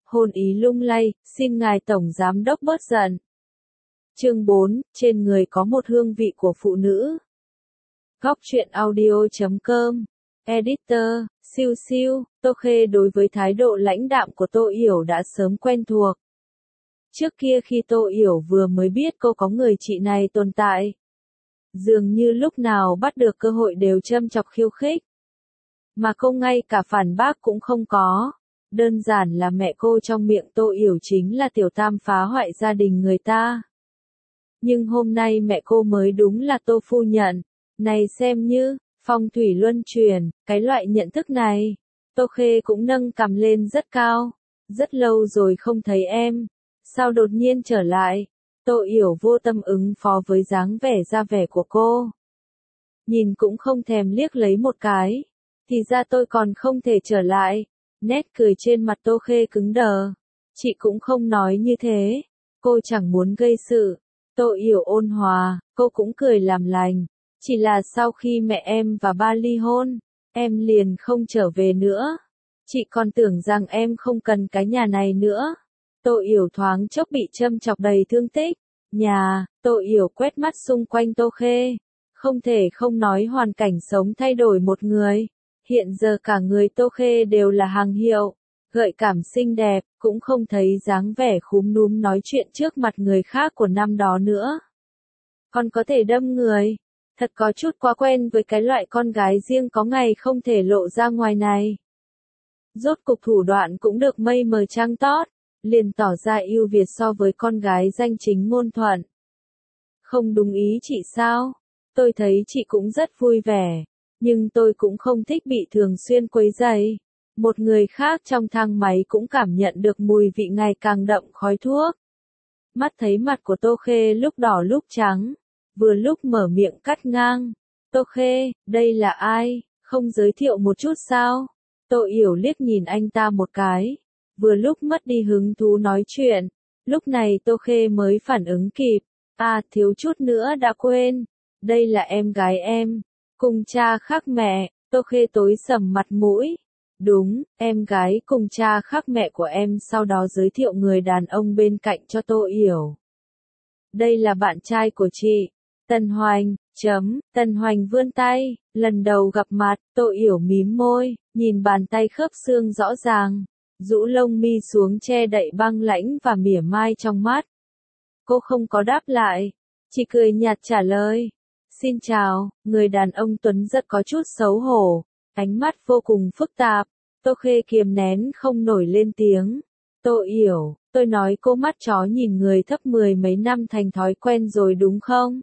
hôn ý lung lay, xin ngài tổng giám đốc bớt giận. Chương 4, trên người có một hương vị của phụ nữ. Góc truyện audio.com. Editor, siêu siêu, Tô Khê đối với thái độ lãnh đạm của Tô Yểu đã sớm quen thuộc. Trước kia khi Tô Yểu vừa mới biết cô có người chị này tồn tại, dường như lúc nào bắt được cơ hội đều châm chọc khiêu khích. Mà cô ngay cả phản bác cũng không có. Đơn giản là mẹ cô trong miệng Tô Yểu chính là tiểu tam phá hoại gia đình người ta. Nhưng hôm nay mẹ cô mới đúng là Tô phu nhận. Này xem như, phong thủy luân chuyển, cái loại nhận thức này. Tô Khê cũng nâng cằm lên rất cao. Rất lâu rồi không thấy em. Sao đột nhiên trở lại? Tô Yểu vô tâm ứng phó với dáng vẻ ra vẻ của cô. Nhìn cũng không thèm liếc lấy một cái. Thì ra tôi còn không thể trở lại. Nét cười trên mặt Tô Khê cứng đờ. Chị cũng không nói như thế. Cô chẳng muốn gây sự. Tô Yểu ôn hòa, cô cũng cười làm lành. Chỉ là sau khi mẹ em và ba ly hôn, em liền không trở về nữa. Chị còn tưởng rằng em không cần cái nhà này nữa. Tô Yểu thoáng chốc bị châm chọc đầy thương tích. Nhà, Tô Yểu quét mắt xung quanh Tô Khê. Không thể không nói hoàn cảnh sống thay đổi một người. Hiện giờ cả người Tô Khê đều là hàng hiệu, gợi cảm xinh đẹp, cũng không thấy dáng vẻ khúm núm nói chuyện trước mặt người khác của năm đó nữa. Còn có thể đâm người, thật có chút quá quen với cái loại con gái riêng có ngày không thể lộ ra ngoài này. Rốt cục thủ đoạn cũng được mây mờ trăng tót, liền tỏ ra ưu việt so với con gái danh chính ngôn thuận. Không đúng ý chị sao? Tôi thấy chị cũng rất vui vẻ. Nhưng tôi cũng không thích bị thường xuyên quấy rầy. Một người khác trong thang máy cũng cảm nhận được mùi vị ngày càng đậm khói thuốc. Mắt thấy mặt của Tô Khê lúc đỏ lúc trắng, vừa lúc mở miệng cắt ngang. Tô Khê, đây là ai? Không giới thiệu một chút sao? Tô Yểu liếc nhìn anh ta một cái, vừa lúc mất đi hứng thú nói chuyện. Lúc này Tô Khê mới phản ứng kịp. À, thiếu chút nữa đã quên. Đây là em gái em. Cùng cha khác mẹ, Tô Khê tối sầm mặt mũi. Đúng, em gái cùng cha khác mẹ của em sau đó giới thiệu người đàn ông bên cạnh cho Tô Yểu. Đây là bạn trai của chị, Tần Hoành, Tần Hoành vươn tay, lần đầu gặp mặt, Tô Yểu mím môi, nhìn bàn tay khớp xương rõ ràng, rũ lông mi xuống che đậy băng lãnh và mỉa mai trong mắt. Cô không có đáp lại, chỉ cười nhạt trả lời. Xin chào, người đàn ông tuấn rất có chút xấu hổ, ánh mắt vô cùng phức tạp. Tô Khê kiềm nén không nổi lên tiếng. Tô Yểu, tôi nói cô mắt chó nhìn người thấp mười mấy năm thành thói quen rồi đúng không?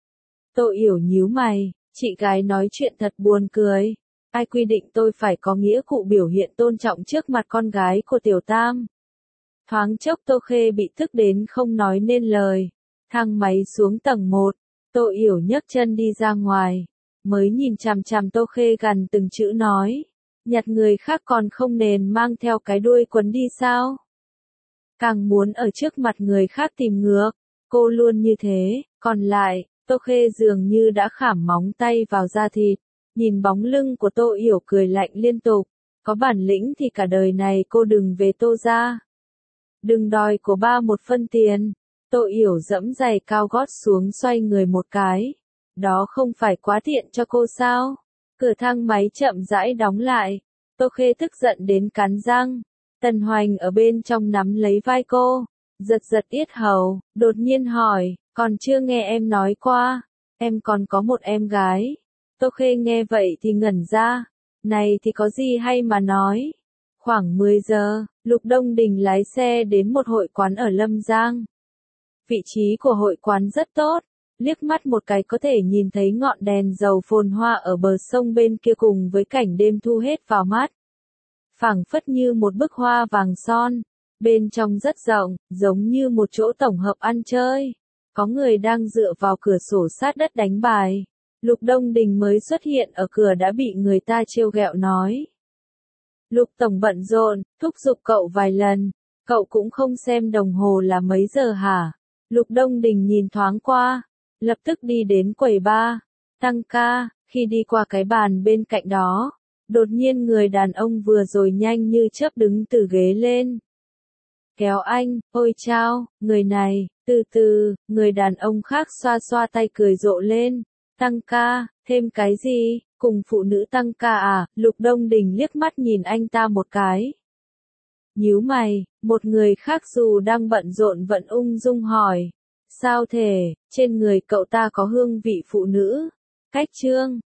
Tô Yểu nhíu mày, chị gái nói chuyện thật buồn cười. Ai quy định tôi phải có nghĩa cụ biểu hiện tôn trọng trước mặt con gái của Tiểu Tam? Thoáng chốc Tô Khê bị tức đến không nói nên lời. Thang máy xuống tầng 1. Tô Yểu nhấc chân đi ra ngoài, mới nhìn chằm chằm Tô Khê gần từng chữ nói, nhặt người khác còn không nền mang theo cái đuôi quấn đi sao? Càng muốn ở trước mặt người khác tìm ngược, cô luôn như thế, còn lại, Tô Khê dường như đã khảm móng tay vào da thịt, nhìn bóng lưng của Tô Yểu cười lạnh liên tục, có bản lĩnh thì cả đời này cô đừng về Tô gia. Đừng đòi của ba một phân tiền. Tô Yểu dẫm giày cao gót xuống xoay người một cái. Đó không phải quá tiện cho cô sao? Cửa thang máy chậm rãi đóng lại. Tô Khê tức giận đến cắn răng. Tần Hoành ở bên trong nắm lấy vai cô, giật giật yết hầu, đột nhiên hỏi, còn chưa nghe em nói qua, em còn có một em gái. Tô Khê nghe vậy thì ngẩn ra, này thì có gì hay mà nói. Khoảng 10 giờ, Lục Đông Đình lái xe đến một hội quán ở Lâm Giang. Vị trí của hội quán rất tốt, liếc mắt một cái có thể nhìn thấy ngọn đèn dầu phồn hoa ở bờ sông bên kia cùng với cảnh đêm thu hết vào mắt. Phảng phất như một bức hoa vàng son, bên trong rất rộng, giống như một chỗ tổng hợp ăn chơi. Có người đang dựa vào cửa sổ sát đất đánh bài. Lục Đông Đình mới xuất hiện ở cửa đã bị người ta trêu ghẹo nói. Lục tổng bận rộn, thúc giục cậu vài lần, cậu cũng không xem đồng hồ là mấy giờ hả? Lục Đông Đình nhìn thoáng qua, lập tức đi đến quầy bar, tăng ca, khi đi qua cái bàn bên cạnh đó, đột nhiên người đàn ông vừa rồi nhanh như chớp đứng từ ghế lên. kéo anh, ôi chao, người này, từ từ, người đàn ông khác xoa xoa tay cười rộ lên, tăng ca, thêm cái gì, cùng phụ nữ tăng ca à, Lục Đông Đình liếc mắt nhìn anh ta một cái. Nhíu mày, một người khác dù đang bận rộn vẫn ung dung hỏi, sao thể, trên người cậu ta có hương vị phụ nữ, cách trương.